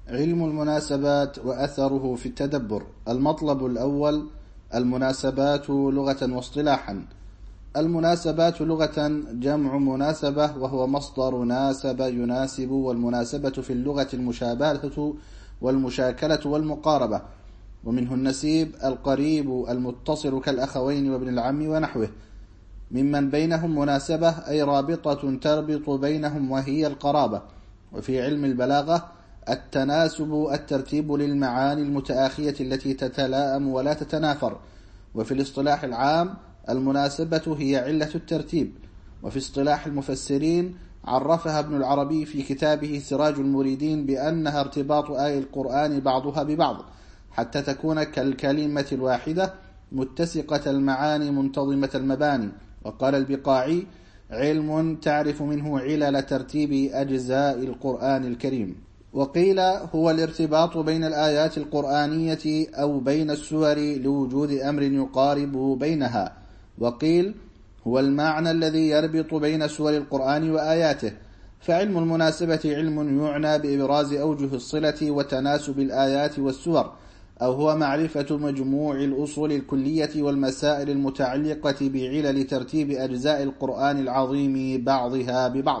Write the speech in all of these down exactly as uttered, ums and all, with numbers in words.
علم المناسبات وأثره في التدبر. المطلب الأول: المناسبات لغة واصطلاحا. المناسبات لغة جمع مناسبة، وهو مصدر ناسب يناسب، والمناسبة في اللغة المشابهة والمشاكلة والمقاربة، ومنه النسيب القريب المتصل كالأخوين وابن العم ونحوه. ممن بينهم مناسبة أي رابطة تربط بينهم وهي القرابة. وفي علم البلاغة التناسب الترتيب للمعاني المتآخية التي تتلائم ولا تتنافر. وفي الاصطلاح العام المناسبة هي علة الترتيب. وفي اصطلاح المفسرين عرفها ابن العربي في كتابه سراج المريدين بأنها ارتباط آي القرآن بعضها ببعض حتى تكون كالكلمة الواحدة متسقة المعاني منتظمة المباني. وقال البقاعي: علم تعرف منه علل ترتيب أجزاء القرآن الكريم. وقيل هو الارتباط بين الآيات القرآنية أو بين السور لوجود أمر يقارب بينها. وقيل هو المعنى الذي يربط بين سور القرآن وآياته. فعلم المناسبة علم يعنى بإبراز أوجه الصلة وتناسب الآيات والسور، أو هو معرفة مجموع الأصول الكلية والمسائل المتعلقة بعلل ترتيب أجزاء القرآن العظيم بعضها ببعض.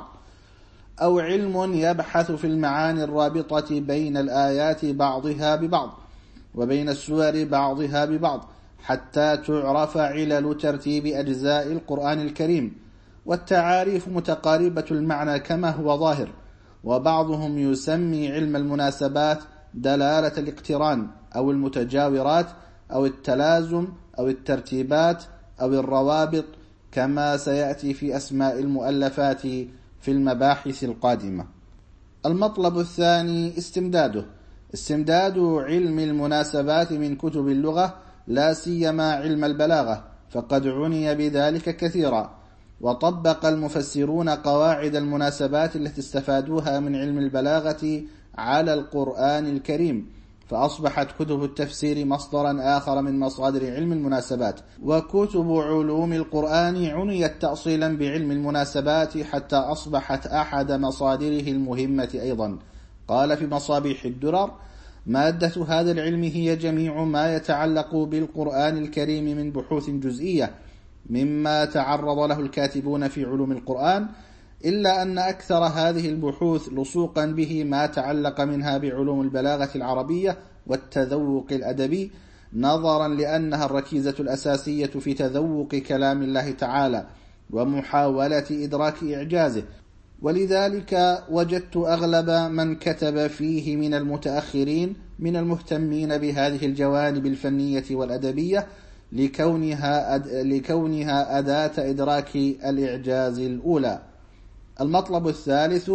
أو علم يبحث في المعاني الرابطة بين الآيات بعضها ببعض وبين السور بعضها ببعض حتى تعرف علل ترتيب أجزاء القرآن الكريم. والتعاريف متقاربة المعنى كما هو ظاهر. وبعضهم يسمي علم المناسبات دلالة الاقتران أو المتجاورات أو التلازم أو الترتيبات أو الروابط، كما سيأتي في أسماء المؤلفات في المباحث القادمة. المطلب الثاني: استمداده. استمداد علم المناسبات من كتب اللغة، لا سيما علم البلاغة، فقد عني بذلك كثيرا. وطبق المفسرون قواعد المناسبات التي استفادوها من علم البلاغة على القرآن الكريم، فأصبحت كتب التفسير مصدرا آخر من مصادر علم المناسبات. وكتب علوم القرآن عنيت تأصيلا بعلم المناسبات حتى أصبحت أحد مصادره المهمة أيضا. قال في مصابيح الدرر: مادة هذا العلم هي جميع ما يتعلق بالقرآن الكريم من بحوث جزئية مما تعرض له الكاتبون في علوم القرآن، إلا أن أكثر هذه البحوث لصوقا به ما تعلق منها بعلوم البلاغة العربية والتذوق الأدبي، نظرا لأنها الركيزة الأساسية في تذوق كلام الله تعالى ومحاولة إدراك إعجازه. ولذلك وجدت أغلب من كتب فيه من المتأخرين من المهتمين بهذه الجوانب الفنية والأدبية لكونها, أد... لكونها أداة إدراك الإعجاز الأولى. المطلب الثالث: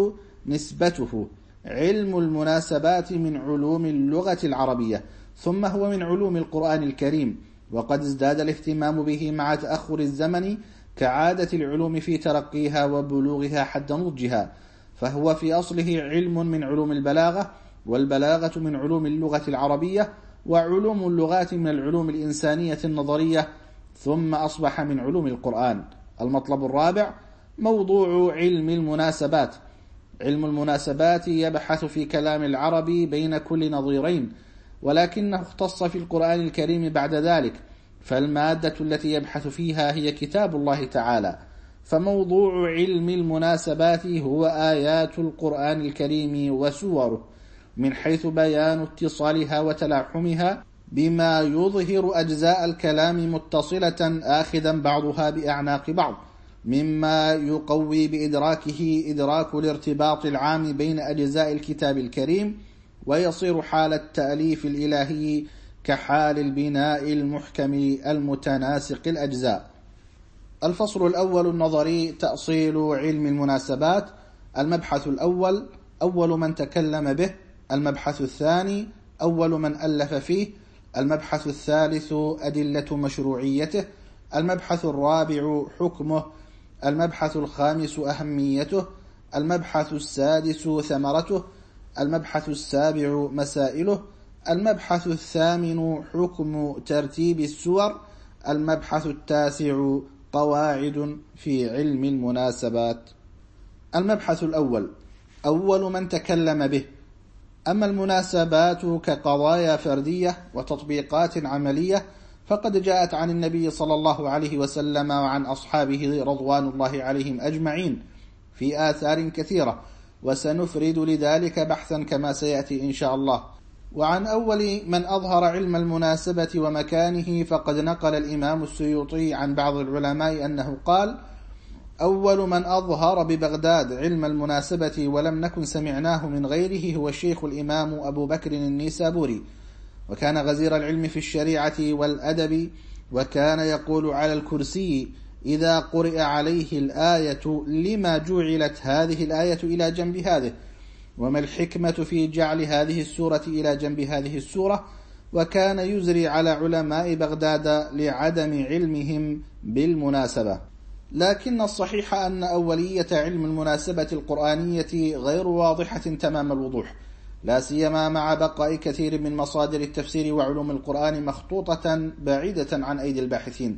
نسبته. علم المناسبات من علوم اللغة العربية، ثم هو من علوم القرآن الكريم، وقد ازداد الاهتمام به مع تأخر الزمن كعادة العلوم في ترقيها وبلوغها حد نضجها. فهو في أصله علم من علوم البلاغة، والبلاغة من علوم اللغة العربية، وعلوم اللغات من العلوم الإنسانية النظرية، ثم أصبح من علوم القرآن. المطلب الرابع: موضوع علم المناسبات. علم المناسبات يبحث في كلام العرب بين كل نظيرين، ولكنه اختص في القرآن الكريم بعد ذلك، فالمادة التي يبحث فيها هي كتاب الله تعالى. فموضوع علم المناسبات هو آيات القرآن الكريم وسوره، من حيث بيان اتصالها وتلاحمها بما يظهر أجزاء الكلام متصلة آخذا بعضها بأعناق بعض، مما يقوي بإدراكه إدراك الارتباط العام بين أجزاء الكتاب الكريم، ويصير حال التأليف الإلهي كحال البناء المحكم المتناسق الأجزاء. الفصل الأول النظري: تأصيل علم المناسبات. المبحث الأول: أول من تكلم به. المبحث الثاني: أول من ألف فيه. المبحث الثالث: أدلة مشروعيته. المبحث الرابع: حكمه. المبحث الخامس: أهميته. المبحث السادس: ثمرته. المبحث السابع: مسائله. المبحث الثامن: حكم ترتيب السور. المبحث التاسع: قواعد في علم المناسبات. المبحث الأول: أول من تكلم به. أما المناسبات كقضايا فردية وتطبيقات عملية فقد جاءت عن النبي صلى الله عليه وسلم وعن أصحابه رضوان الله عليهم أجمعين في آثار كثيرة، وسنفرد لذلك بحثا كما سيأتي إن شاء الله. وعن أول من أظهر علم المناسبة ومكانه فقد نقل الإمام السيوطي عن بعض العلماء أنه قال: أول من أظهر ببغداد علم المناسبة ولم نكن سمعناه من غيره هو الشيخ الإمام أبو بكر النيسابوري، وكان غزير العلم في الشريعة والأدب، وكان يقول على الكرسي إذا قرئ عليه الآية لما جعلت هذه الآية إلى جنب هذه، وما الحكمة في جعل هذه السورة إلى جنب هذه السورة، وكان يزري على علماء بغداد لعدم علمهم بالمناسبة. لكن الصحيح أن أولية علم المناسبة القرآنية غير واضحة تمام الوضوح، لا سيما مع بقاء كثير من مصادر التفسير وعلوم القرآن مخطوطة بعيدة عن أيدي الباحثين.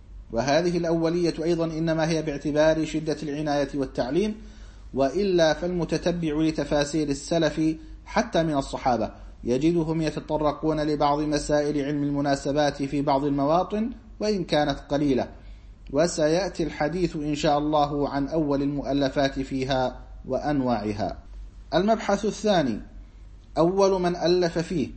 وهذه الأولية أيضا إنما هي باعتبار شدة العناية والتعليم، وإلا فالمتتبع لتفاسير السلف حتى من الصحابة يجدهم يتطرقون لبعض مسائل علم المناسبات في بعض المواطن وإن كانت قليلة، وسيأتي الحديث إن شاء الله عن أول المؤلفات فيها وأنواعها. المبحث الثاني: أول من ألف فيه.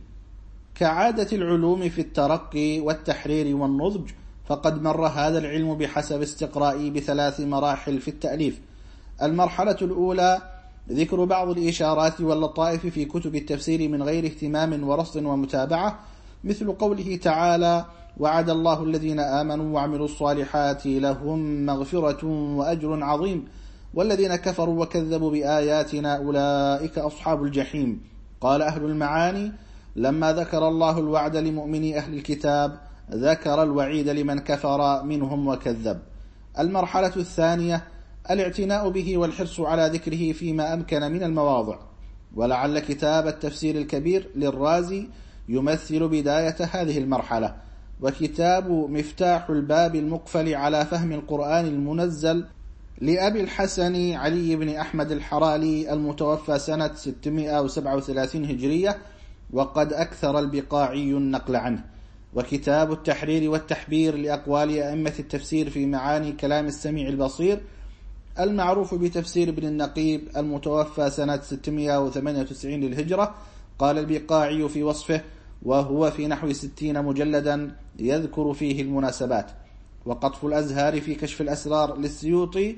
كعادة العلوم في الترقي والتحرير والنضج، فقد مر هذا العلم بحسب استقرائي بثلاث مراحل في التأليف. المرحلة الأولى ذكر بعض الإشارات واللطائف في كتب التفسير من غير اهتمام ورصد ومتابعة، مثل قوله تعالى: وعد الله الذين آمنوا وعملوا الصالحات لهم مغفرة وأجر عظيم، والذين كفروا وكذبوا بآياتنا أولئك أصحاب الجحيم. قال أهل المعاني: لما ذكر الله الوعد لمؤمني أهل الكتاب ذكر الوعيد لمن كفر منهم وكذب. المرحلة الثانية الاعتناء به والحرص على ذكره فيما أمكن من المواضع، ولعل كتاب التفسير الكبير للرازي يمثل بداية هذه المرحلة. وكتاب مفتاح الباب المقفل على فهم القرآن المنزل لأبي الحسن علي بن أحمد الحرالي المتوفى سنة ستمائة وسبعة وثلاثين هجرية، وقد أكثر البقاعي النقل عنه. وكتاب التحرير والتحبير لأقوال أئمة التفسير في معاني كلام السميع البصير المعروف بتفسير ابن النقيب المتوفى سنة ستمائة وثمانية وتسعين للهجرة. قال البقاعي في وصفه: وهو في نحو ستين مجلدا يذكر فيه المناسبات. وقطف الأزهار في كشف الأسرار للسيوطي،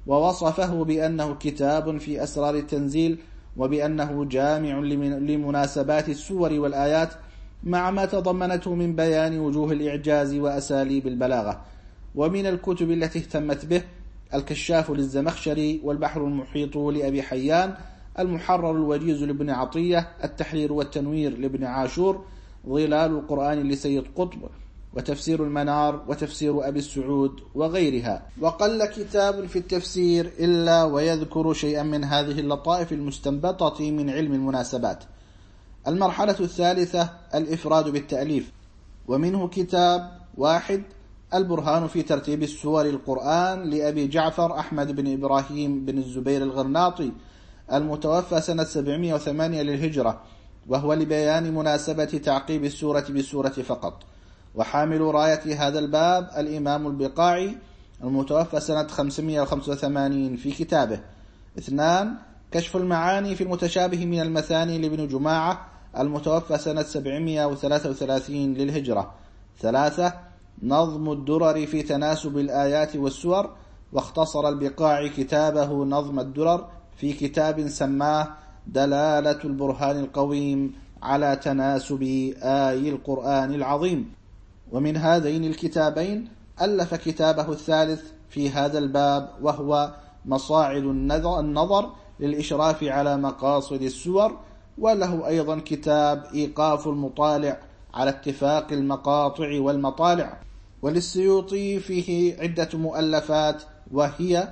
ووصفه بأنه كتاب في أسرار التنزيل، وبأنه جامع لمناسبات السور والآيات مع ما تضمنته من بيان وجوه الإعجاز وأساليب البلاغة. ومن الكتب التي اهتمت به: الكشاف للزمخشري، والبحر المحيط لأبي حيان، المحرر الوجيز لابن عطية، التحرير والتنوير لابن عاشور، ظلال القرآن لسيد قطب، وتفسير المنار، وتفسير أبي السعود، وغيرها. وقل كتاب في التفسير إلا ويذكر شيئا من هذه اللطائف المستنبطة من علم المناسبات. المرحلة الثالثة الإفراد بالتأليف، ومنه كتاب واحد: البرهان في ترتيب السور القرآن لأبي جعفر أحمد بن إبراهيم بن الزبير الغرناطي المتوفى سنة سبعمائة وثمانية للهجرة، وهو لبيان مناسبة تعقيب السورة بالسورة فقط. وحامل راية هذا الباب الإمام البقاعي المتوفى سنة خمسمائة وخمسة وثمانين في كتابه. اثنان: كشف المعاني في المتشابه من المثاني لابن جماعة المتوفى سنة سبعمائة وثلاثة وثلاثين للهجرة. ثلاثة: نظم الدرر في تناسب الآيات والسور، واختصر البقاعي كتابه نظم الدرر في كتاب سماه دلالة البرهان القويم على تناسب آي القرآن العظيم. ومن هذين الكتابين ألف كتابه الثالث في هذا الباب، وهو مصاعد النظر للإشراف على مقاصد السور. وله أيضا كتاب إيقاف المطالع على اتفاق المقاطع والمطالع. وللسيوطي فيه عدة مؤلفات، وهي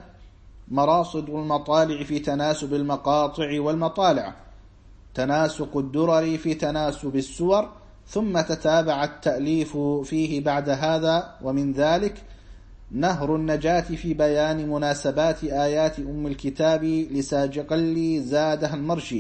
مراصد المطالع في تناسب المقاطع والمطالع، تناسق الدرر في تناسب السور، ثم تتابع التأليف فيه بعد هذا. ومن ذلك نهر النجاة في بيان مناسبات آيات أم الكتاب لساجقلي زادها المرشي،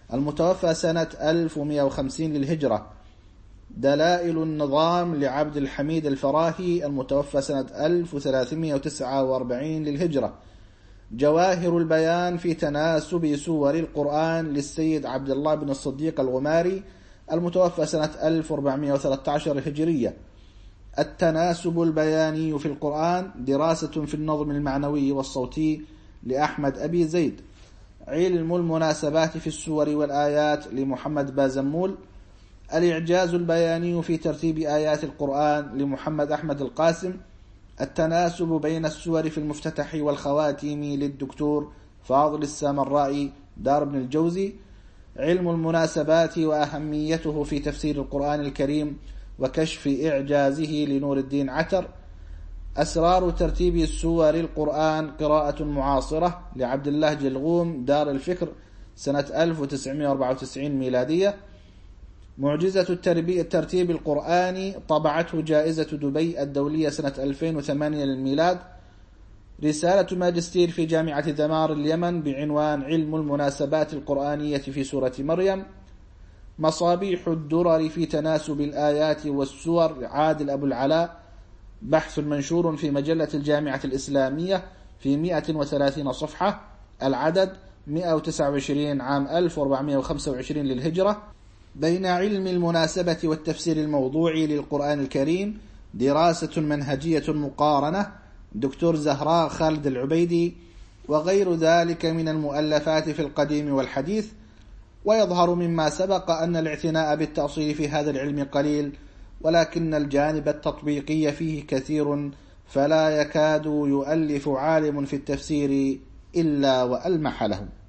المتوفى سنة ألف ومئة وخمسين للهجرة. دلائل النظام لعبد الحميد الفراهي المتوفى سنة ألف وثلاثمئة وتسعة وأربعين للهجرة. جواهر البيان في تناسب سور القرآن للسيد عبد الله بن الصديق الغماري المتوفى سنة ألف وأربعمئة وثلاثة عشر هجرية. التناسب البياني في القرآن دراسة في النظم المعنوي والصوتي لأحمد أبي زيد. علم المناسبات في السور والآيات لمحمد بازمول. الإعجاز البياني في ترتيب آيات القرآن لمحمد أحمد القاسم. التناسب بين السور في المفتتح والخواتيم للدكتور فاضل السامرائي دار ابن الجوزي. علم المناسبات وأهميته في تفسير القرآن الكريم وكشف إعجازه لنور الدين عتر. أسرار ترتيب سور القرآن قراءة معاصرة لعبد الله جلغوم دار الفكر سنة ألف وتسعمئة وأربعة وتسعين ميلادية. معجزة الترتيب القرآني طبعته جائزة دبي الدولية سنة ألفين وثمانية للميلاد. رسالة ماجستير في جامعة دمار اليمن بعنوان علم المناسبات القرآنية في سورة مريم. مصابيح الدرر في تناسب الآيات والسور عادل أبو العلاء بحث منشور في مجلة الجامعة الإسلامية في مئة وثلاثين صفحة، العدد مئة وتسعة وعشرين عام ألف وأربعمئة وخمسة وعشرين للهجرة. بين علم المناسبة والتفسير الموضوعي للقرآن الكريم دراسة منهجية مقارنة دكتور زهراء خالد العبيدي وغير ذلك من المؤلفات في القديم والحديث. ويظهر مما سبق أن الاعتناء بالتأصيل في هذا العلم قليل، ولكن الجانب التطبيقي فيه كثير، فلا يكاد يؤلف عالم في التفسير إلا وألمح له.